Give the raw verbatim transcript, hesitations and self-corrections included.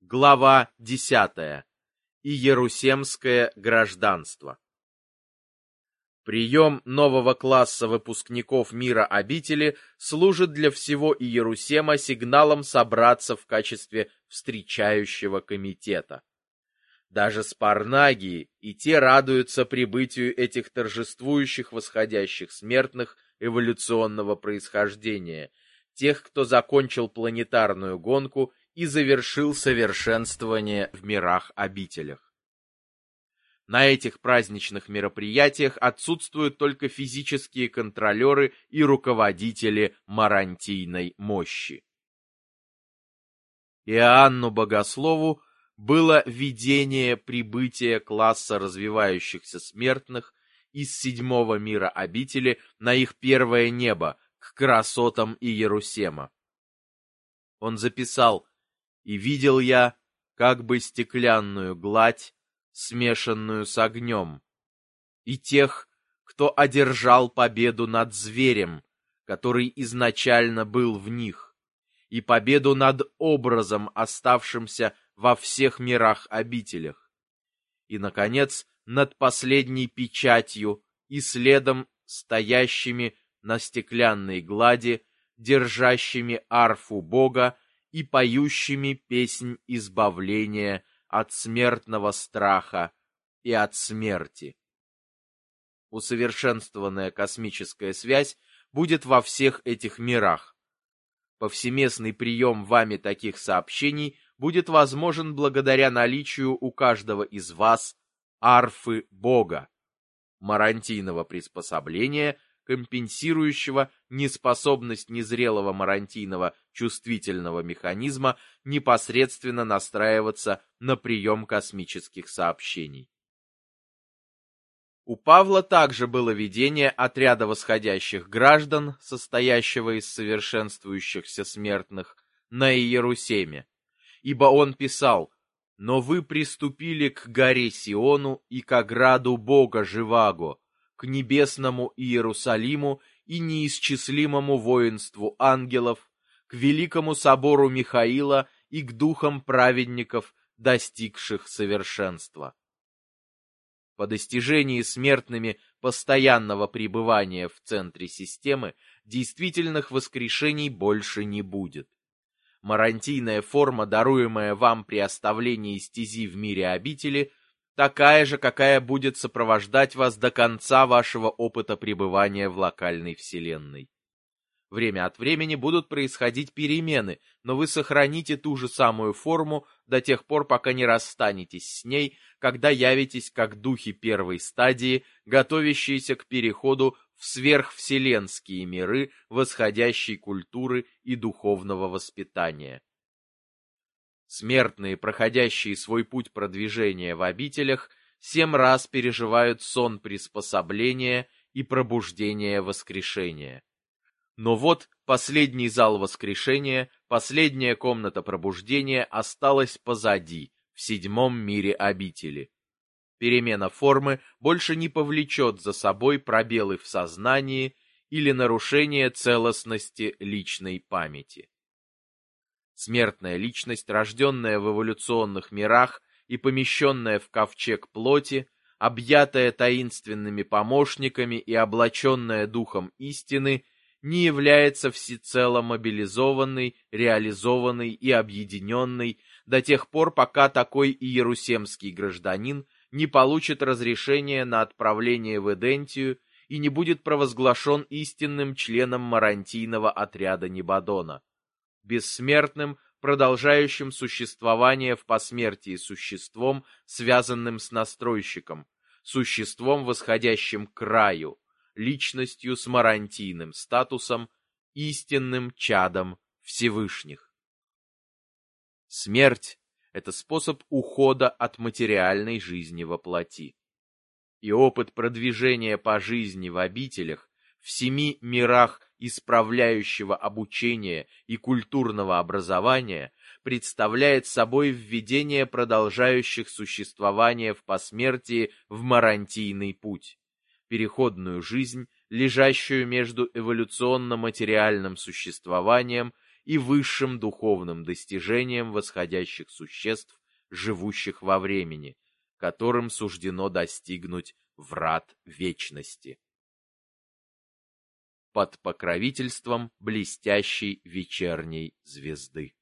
Глава десятая. Иерусемское гражданство. Прием нового класса выпускников мира обители служит для всего Иерусема сигналом собраться в качестве встречающего комитета. Даже спарнагии и те радуются прибытию этих торжествующих восходящих смертных эволюционного происхождения, тех, кто закончил планетарную гонку и завершил совершенствование в мирах-обителях. На этих праздничных мероприятиях отсутствуют только физические контролеры и руководители марантийной мощи. Иоанну Богослову было видение прибытия класса развивающихся смертных из седьмого мира обители на их первое небо, к красотам Иерусема. Он записал: «И видел я, как бы стеклянную гладь, смешанную с огнем, и тех, кто одержал победу над зверем, который изначально был в них, и победу над образом, оставшимся во всех мирах-обителях, и, наконец, над последней печатью и следом стоящими на стеклянной глади, держащими арфу Бога и поющими песнь избавления от смертного страха и от смерти». Усовершенствованная космическая связь будет во всех этих мирах. Повсеместный прием вами таких сообщений будет возможен благодаря наличию у каждого из вас арфы Бога, марантийного приспособления, компенсирующего неспособность незрелого марантийного чувствительного механизма непосредственно настраиваться на прием космических сообщений. У Павла также было видение отряда восходящих граждан, состоящего из совершенствующихся смертных, на Иерусеме, ибо он писал: «Но вы приступили к горе Сиону и к ограду Бога Живаго, к небесному Иерусалиму и неисчислимому воинству ангелов, к великому собору Михаила и к духам праведников, достигших совершенства». По достижении смертными постоянного пребывания в центре системы действительных воскрешений больше не будет. Марантийная форма, даруемая вам при оставлении стези в мире обители, такая же, какая будет сопровождать вас до конца вашего опыта пребывания в локальной вселенной. Время от времени будут происходить перемены, но вы сохраните ту же самую форму до тех пор, пока не расстанетесь с ней, когда явитесь как духи первой стадии, готовящиеся к переходу в сверхвселенские миры восходящей культуры и духовного воспитания. Смертные, проходящие свой путь продвижения в обителях, семь раз переживают сон приспособления и пробуждение воскрешения. Но вот последний зал воскрешения, последняя комната пробуждения осталась позади, в седьмом мире обители. Перемена формы больше не повлечет за собой пробелы в сознании или нарушение целостности личной памяти. Смертная личность, рожденная в эволюционных мирах и помещенная в ковчег плоти, объятая таинственными помощниками и облаченная духом истины, не является всецело мобилизованной, реализованной и объединенной до тех пор, пока такой иерусемский гражданин не получит разрешения на отправление в Эдентию и не будет провозглашен истинным членом марантийного отряда Небадона, бессмертным, продолжающим существование в посмертии существом, связанным с настройщиком, существом, восходящим к краю, личностью с марантийным статусом, истинным чадом Всевышних. Смерть — это способ ухода от материальной жизни во плоти. И опыт продвижения по жизни в обителях, в семи мирах исправляющего обучения и культурного образования представляет собой введение продолжающих существование в посмертии в марантийный путь, переходную жизнь, лежащую между эволюционно-материальным существованием и высшим духовным достижениям восходящих существ, живущих во времени, которым суждено достигнуть врат вечности. Под покровительством блестящей вечерней звезды.